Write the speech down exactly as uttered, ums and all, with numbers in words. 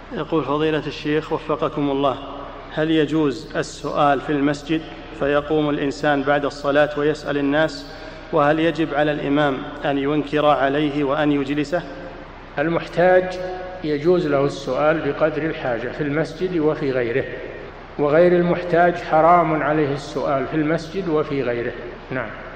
يقول فضيلة الشيخ وفقكم الله، هل يجوز السؤال في المسجد فيقوم الإنسان بعد الصلاة ويسأل الناس، وهل يجب على الإمام أن ينكر عليه وأن يجلسه؟ المحتاج يجوز له السؤال بقدر الحاجة في المسجد وفي غيره، وغير المحتاج حرام عليه السؤال في المسجد وفي غيره. نعم.